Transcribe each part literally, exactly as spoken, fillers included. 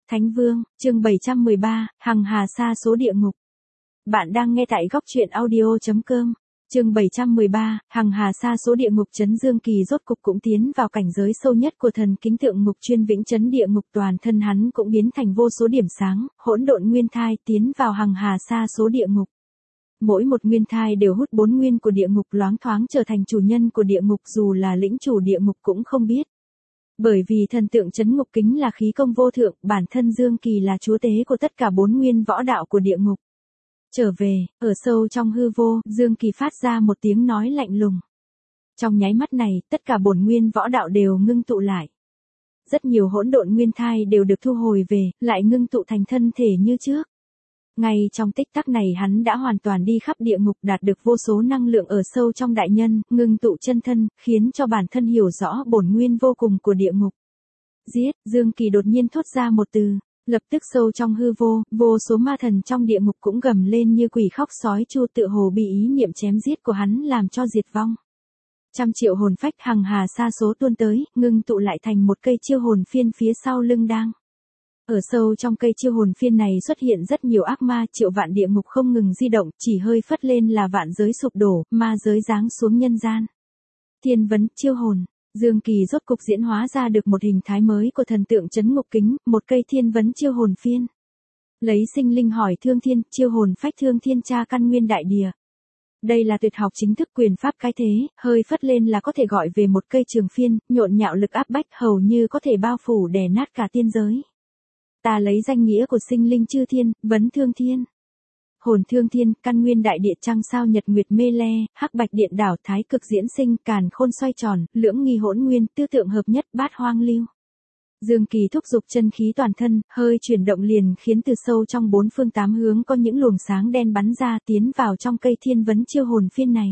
Thánh Vương, chương bảy trăm mười ba, hằng hà sa số địa ngục. Bạn đang nghe tại góc truyện audio chấm com. Chương bảy trăm mười ba, hằng hà sa số địa ngục. Trấn Dương Kỳ rốt cục cũng tiến vào cảnh giới sâu nhất của thần kính tượng ngục chuyên vĩnh trấn địa ngục, toàn thân hắn cũng biến thành vô số điểm sáng, hỗn độn nguyên thai tiến vào hằng hà sa số địa ngục. Mỗi một nguyên thai đều hút bốn nguyên của địa ngục, loáng thoáng trở thành chủ nhân của địa ngục, dù là lĩnh chủ địa ngục cũng không biết. Bởi vì thần tượng trấn ngục kính là khí công vô thượng, bản thân Dương Kỳ là chúa tế của tất cả bốn nguyên võ đạo của địa ngục. Trở về, ở sâu trong hư vô, Dương Kỳ phát ra một tiếng nói lạnh lùng. Trong nháy mắt này, tất cả bổn nguyên võ đạo đều ngưng tụ lại. Rất nhiều hỗn độn nguyên thai đều được thu hồi về, lại ngưng tụ thành thân thể như trước. Ngay trong tích tắc này hắn đã hoàn toàn đi khắp địa ngục, đạt được vô số năng lượng ở sâu trong đại nhân, ngưng tụ chân thân, khiến cho bản thân hiểu rõ bổn nguyên vô cùng của địa ngục. Giết, Dương Kỳ đột nhiên thốt ra một từ, lập tức sâu trong hư vô, vô số ma thần trong địa ngục cũng gầm lên như quỷ khóc sói chu, tựa hồ bị ý niệm chém giết của hắn làm cho diệt vong. Trăm triệu hồn phách hằng hà sa số tuôn tới, ngưng tụ lại thành một cây chiêu hồn phiên phía sau lưng đang. Ở sâu trong cây chiêu hồn phiên này xuất hiện rất nhiều ác ma, triệu vạn địa ngục không ngừng di động, chỉ hơi phất lên là vạn giới sụp đổ, ma giới giáng xuống nhân gian. Thiên vấn, chiêu hồn, Dương Kỳ rốt cục diễn hóa ra được một hình thái mới của thần tượng trấn ngục kính, một cây thiên vấn chiêu hồn phiên. Lấy sinh linh hỏi thương thiên, chiêu hồn phách thương thiên tra căn nguyên đại địa. Đây là tuyệt học chính thức quyền pháp cái thế, hơi phất lên là có thể gọi về một cây trường phiên, nhộn nhạo lực áp bách hầu như có thể bao phủ đè nát cả tiên giới. Ta lấy danh nghĩa của sinh linh chư thiên, vấn thương thiên. Hồn thương thiên, căn nguyên đại địa, trăng sao nhật nguyệt mê le, hắc bạch điện đảo, thái cực diễn sinh, càn khôn xoay tròn, lưỡng nghi hỗn nguyên, tư tượng hợp nhất, bát hoang lưu. Dương Kỳ thúc giục chân khí toàn thân, hơi chuyển động liền khiến từ sâu trong bốn phương tám hướng có những luồng sáng đen bắn ra, tiến vào trong cây thiên vấn chiêu hồn phiên này.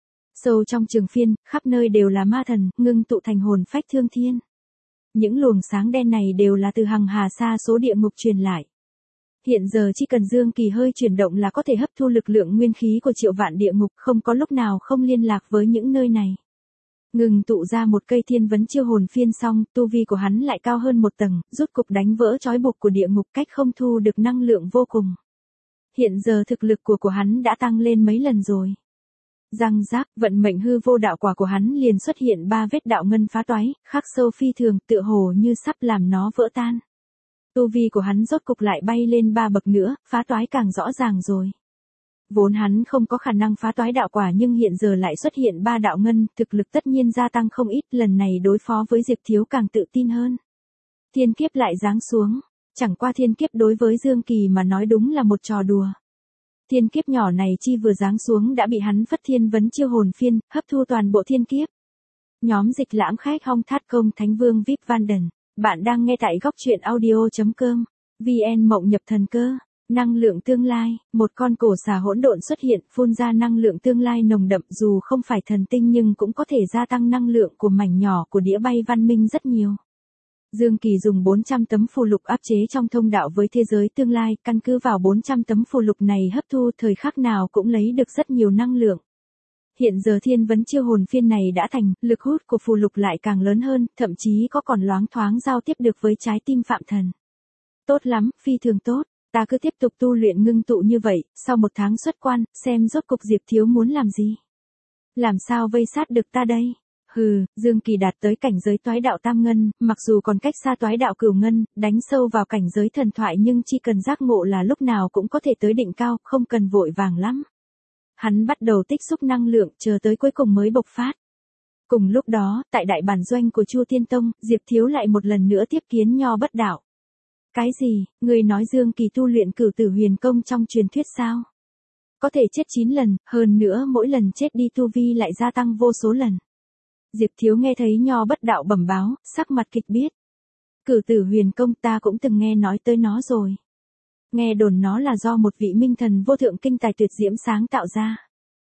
Sâu trong trường phiên, khắp nơi đều là ma thần, ngưng tụ thành hồn phách thương thiên. Những luồng sáng đen này đều là từ hằng hà sa số địa ngục truyền lại. Hiện giờ chỉ cần Dương Kỳ hơi chuyển động là có thể hấp thu lực lượng nguyên khí của triệu vạn địa ngục, không có lúc nào không liên lạc với những nơi này. Ngừng tụ ra một cây thiên vấn chiêu hồn phiên xong, tu vi của hắn lại cao hơn một tầng, rút cục đánh vỡ trói buộc của địa ngục, cách không thu được năng lượng vô cùng. Hiện giờ thực lực của của hắn đã tăng lên mấy lần rồi. Răng rác, vận mệnh hư vô đạo quả của hắn liền xuất hiện ba vết đạo ngân phá toái, khắc sâu phi thường, tựa hồ như sắp làm nó vỡ tan. Tu vi của hắn rốt cục lại bay lên ba bậc nữa, phá toái càng rõ ràng rồi. Vốn hắn không có khả năng phá toái đạo quả nhưng hiện giờ lại xuất hiện ba đạo ngân, thực lực tất nhiên gia tăng không ít, lần này đối phó với Diệp Thiếu càng tự tin hơn. Thiên kiếp lại giáng xuống, chẳng qua thiên kiếp đối với Dương Kỳ mà nói đúng là một trò đùa. Thiên kiếp nhỏ này chi vừa giáng xuống đã bị hắn phất thiên vấn chiêu hồn phiên, hấp thu toàn bộ thiên kiếp. Nhóm dịch lãm khách hong thát công Thánh Vương vi ai pi Vanden. Bạn đang nghe tại góc truyện audio chấm com. vê en Mộng nhập thần cơ. Năng lượng tương lai, một con cổ xà hỗn độn xuất hiện, phun ra năng lượng tương lai nồng đậm, dù không phải thần tinh nhưng cũng có thể gia tăng năng lượng của mảnh nhỏ của đĩa bay văn minh rất nhiều. Dương Kỳ dùng bốn trăm tấm phù lục áp chế trong thông đạo với thế giới tương lai, căn cứ vào bốn trăm tấm phù lục này hấp thu, thời khắc nào cũng lấy được rất nhiều năng lượng. Hiện giờ thiên vấn chiêu hồn phiên này đã thành, lực hút của phù lục lại càng lớn hơn, thậm chí có còn loáng thoáng giao tiếp được với trái tim Phạm Thần. Tốt lắm, phi thường tốt, ta cứ tiếp tục tu luyện ngưng tụ như vậy, sau một tháng xuất quan, xem rốt cục Diệp Thiếu muốn làm gì. Làm sao vây sát được ta đây? Hừ, Dương Kỳ đạt tới cảnh giới toái đạo tam ngân, mặc dù còn cách xa toái đạo cửu ngân, đánh sâu vào cảnh giới thần thoại nhưng chỉ cần giác ngộ là lúc nào cũng có thể tới đỉnh cao, không cần vội vàng lắm. Hắn bắt đầu tích xúc năng lượng, chờ tới cuối cùng mới bộc phát. Cùng lúc đó, tại đại bản doanh của Chu Thiên Tông, Diệp Thiếu lại một lần nữa tiếp kiến Nho Bất Đạo. Cái gì, người nói Dương Kỳ tu luyện cửu tử huyền công trong truyền thuyết sao? Có thể chết chín lần, hơn nữa mỗi lần chết đi tu vi lại gia tăng vô số lần. Diệp Thiếu nghe thấy Nho Bất Đạo bẩm báo, sắc mặt kịch biết. Cửu tử huyền công ta cũng từng nghe nói tới nó rồi. Nghe đồn nó là do một vị minh thần vô thượng kinh tài tuyệt diễm sáng tạo ra.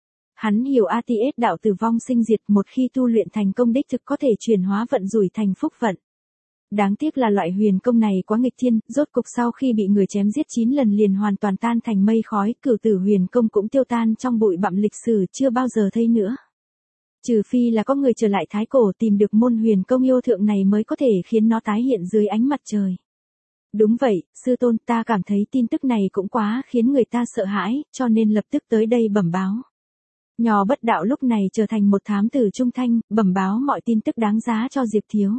Hắn hiểu a tê ét đạo tử vong sinh diệt, một khi tu luyện thành công đích thực có thể chuyển hóa vận rủi thành phúc vận. Đáng tiếc là loại huyền công này quá nghịch thiên, rốt cục sau khi bị người chém giết chín lần liền hoàn toàn tan thành mây khói, cửu tử huyền công cũng tiêu tan trong bụi bặm lịch sử, chưa bao giờ thấy nữa. Trừ phi là có người trở lại thái cổ tìm được môn huyền công yêu thượng này mới có thể khiến nó tái hiện dưới ánh mặt trời. Đúng vậy, sư tôn, ta cảm thấy tin tức này cũng quá khiến người ta sợ hãi, cho nên lập tức tới đây bẩm báo. Nho Bất Đạo lúc này trở thành một thám tử trung thanh, bẩm báo mọi tin tức đáng giá cho Diệp Thiếu.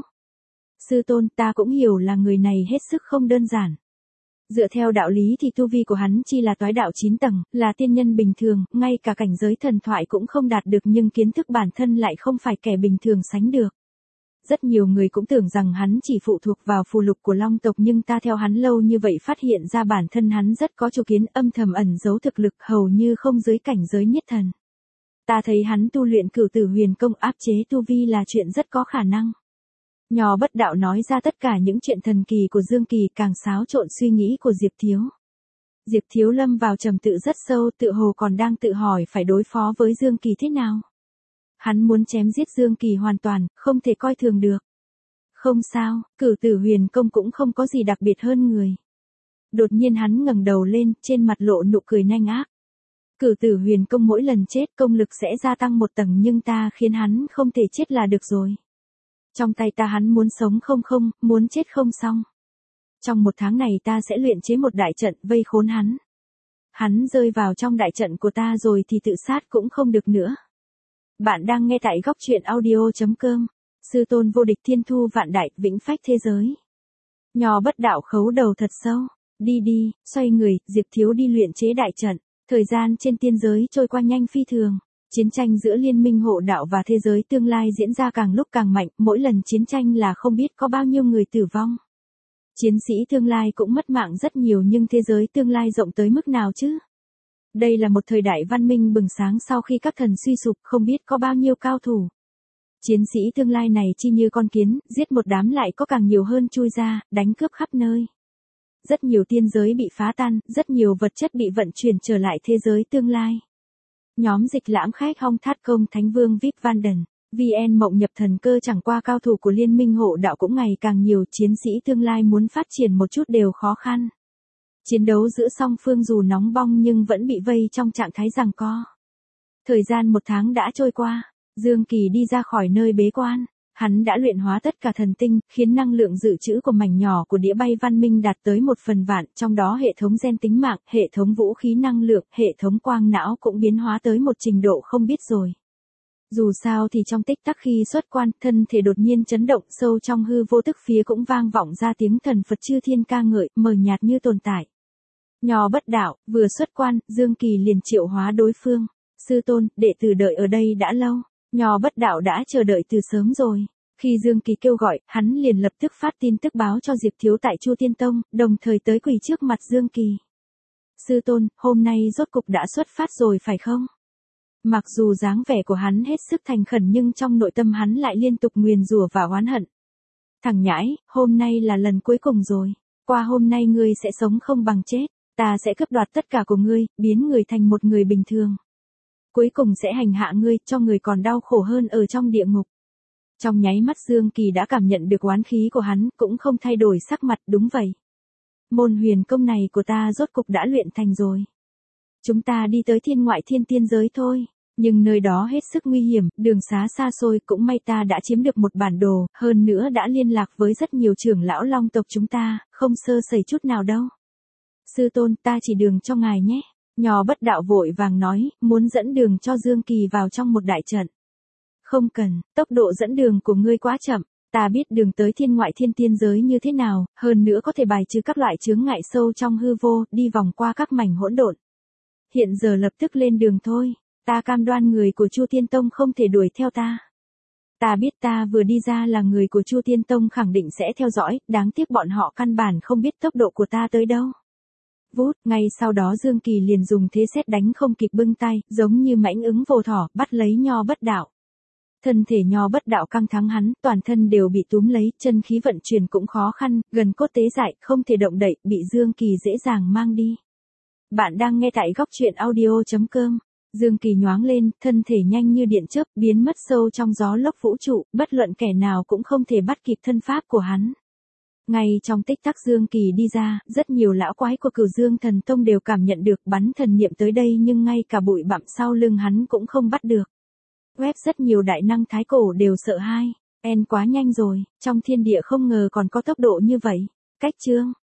Sư tôn, ta cũng hiểu là người này hết sức không đơn giản. Dựa theo đạo lý thì tu vi của hắn chỉ là toái đạo chín tầng, là tiên nhân bình thường, ngay cả cảnh giới thần thoại cũng không đạt được, nhưng kiến thức bản thân lại không phải kẻ bình thường sánh được. Rất nhiều người cũng tưởng rằng hắn chỉ phụ thuộc vào phù lục của Long tộc, nhưng ta theo hắn lâu như vậy phát hiện ra bản thân hắn rất có chủ kiến, âm thầm ẩn giấu thực lực hầu như không dưới cảnh giới nhất thần. Ta thấy hắn tu luyện Cửu Tử Huyền Công áp chế tu vi là chuyện rất có khả năng. Nho Bất Đạo nói ra tất cả những chuyện thần kỳ của Dương Kỳ, càng xáo trộn suy nghĩ của Diệp Thiếu. Diệp Thiếu lâm vào trầm tự rất sâu, tự hồ còn đang tự hỏi phải đối phó với Dương Kỳ thế nào. Hắn muốn chém giết Dương Kỳ hoàn toàn, không thể coi thường được. Không sao, Cửu Tử Huyền Công cũng không có gì đặc biệt hơn người. Đột nhiên hắn ngẩng đầu lên, trên mặt lộ nụ cười nanh ác. Cửu Tử Huyền Công mỗi lần chết công lực sẽ gia tăng một tầng, nhưng ta khiến hắn không thể chết là được rồi. Trong tay ta hắn muốn sống không không, muốn chết không xong. Trong một tháng này ta sẽ luyện chế một đại trận vây khốn hắn. Hắn rơi vào trong đại trận của ta rồi thì tự sát cũng không được nữa. Bạn đang nghe tại góc truyện audio chấm com. Sư tôn vô địch thiên thu vạn đại, vĩnh phách thế giới. Nho Bất Đạo khấu đầu thật sâu. Đi đi, xoay người, Diệp Thiếu đi luyện chế đại trận. Thời gian trên tiên giới trôi qua nhanh phi thường. Chiến tranh giữa liên minh hộ đạo và thế giới tương lai diễn ra càng lúc càng mạnh, mỗi lần chiến tranh là không biết có bao nhiêu người tử vong. Chiến sĩ tương lai cũng mất mạng rất nhiều, nhưng thế giới tương lai rộng tới mức nào chứ? Đây là một thời đại văn minh bừng sáng sau khi các thần suy sụp, không biết có bao nhiêu cao thủ. Chiến sĩ tương lai này chi như con kiến, giết một đám lại có càng nhiều hơn chui ra, đánh cướp khắp nơi. Rất nhiều tiên giới bị phá tan, rất nhiều vật chất bị vận chuyển trở lại thế giới tương lai. Nhóm Dịch Lãm Khách Hong Thát Công Thánh Vương vê i pê Vanden, vê en Mộng Nhập Thần Cơ, chẳng qua cao thủ của liên minh hộ đạo cũng ngày càng nhiều, chiến sĩ tương lai muốn phát triển một chút đều khó khăn. Chiến đấu giữa song phương dù nóng bong nhưng vẫn bị vây trong trạng thái giằng co. Thời gian một tháng đã trôi qua, Dương Kỳ đi ra khỏi nơi bế quan. Hắn đã luyện hóa tất cả thần tinh, khiến năng lượng dự trữ của mảnh nhỏ của đĩa bay văn minh đạt tới một phần vạn, trong đó hệ thống gen tính mạng, hệ thống vũ khí năng lượng, hệ thống quang não cũng biến hóa tới một trình độ không biết rồi. Dù sao thì trong tích tắc khi xuất quan, thân thể đột nhiên chấn động, sâu trong hư vô tức phía cũng vang vọng ra tiếng thần Phật chư thiên ca ngợi, mờ nhạt như tồn tại. Nho Bất Đạo, vừa xuất quan, Dương Kỳ liền triệu hóa đối phương. Sư tôn, đệ tử đợi ở đây đã lâu. Nho Bất Đạo đã chờ đợi từ sớm rồi. Khi Dương Kỳ kêu gọi, hắn liền lập tức phát tin tức báo cho Diệp Thiếu tại Chu Tiên Tông, đồng thời tới quỳ trước mặt Dương Kỳ. Sư tôn, hôm nay rốt cục đã xuất phát rồi phải không? Mặc dù dáng vẻ của hắn hết sức thành khẩn nhưng trong nội tâm hắn lại liên tục nguyền rủa và oán hận. Thằng nhãi, hôm nay là lần cuối cùng rồi. Qua hôm nay ngươi sẽ sống không bằng chết. Ta sẽ cướp đoạt tất cả của ngươi, biến người thành một người bình thường. Cuối cùng sẽ hành hạ ngươi, cho người còn đau khổ hơn ở trong địa ngục. Trong nháy mắt Dương Kỳ đã cảm nhận được oán khí của hắn, cũng không thay đổi sắc mặt, đúng vậy. Môn huyền công này của ta rốt cục đã luyện thành rồi. Chúng ta đi tới thiên ngoại thiên tiên giới thôi, nhưng nơi đó hết sức nguy hiểm, đường xá xa xôi, cũng may ta đã chiếm được một bản đồ, hơn nữa đã liên lạc với rất nhiều trưởng lão Long tộc chúng ta, không sơ sẩy chút nào đâu. Sư tôn, ta chỉ đường cho ngài nhé. Nho Bất Đạo vội vàng nói, muốn dẫn đường cho Dương Kỳ vào trong một đại trận. Không cần, tốc độ dẫn đường của ngươi quá chậm, ta biết đường tới thiên ngoại thiên tiên giới như thế nào, hơn nữa có thể bài trừ các loại chướng ngại sâu trong hư vô, đi vòng qua các mảnh hỗn độn. Hiện giờ lập tức lên đường thôi, ta cam đoan người của Chu Tiên Tông không thể đuổi theo ta. Ta biết ta vừa đi ra là người của Chu Tiên Tông khẳng định sẽ theo dõi, đáng tiếc bọn họ căn bản không biết tốc độ của ta tới đâu. Vút, ngay sau đó Dương Kỳ liền dùng thế sét đánh không kịp bưng tay, giống như mãnh ứng vô thỏ, bắt lấy Nho Bất Đạo. Thân thể Nho Bất Đạo căng thẳng hắn, toàn thân đều bị túm lấy, chân khí vận chuyển cũng khó khăn, gần cốt tế dại, không thể động đậy, bị Dương Kỳ dễ dàng mang đi. Bạn đang nghe tại góc truyện audio chấm com. Dương Kỳ nhoáng lên, thân thể nhanh như điện chớp, biến mất sâu trong gió lốc vũ trụ, bất luận kẻ nào cũng không thể bắt kịp thân pháp của hắn. Ngay trong tích tắc Dương Kỳ đi ra, rất nhiều lão quái của Cửu Dương Thần Tông đều cảm nhận được bắn thần niệm tới đây, nhưng ngay cả bụi bặm sau lưng hắn cũng không bắt được. Web rất nhiều đại năng thái cổ đều sợ hãi, en quá nhanh rồi, trong thiên địa không ngờ còn có tốc độ như vậy. Cách chương